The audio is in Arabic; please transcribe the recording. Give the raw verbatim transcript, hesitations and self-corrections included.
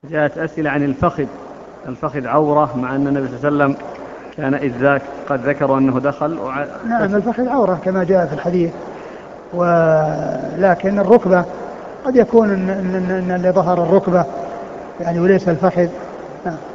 جاءت أسئلة عن الفخذ، الفخذ عورة مع أن النبي صلى الله عليه وسلم كان إذ ذاك قد ذكروا أنه دخل وع... نعم الفخذ عورة كما جاء في الحديث، ولكن الركبة قد يكون إن, إن, إن اللي ظهر الركبة يعني وليس الفخذ. نعم.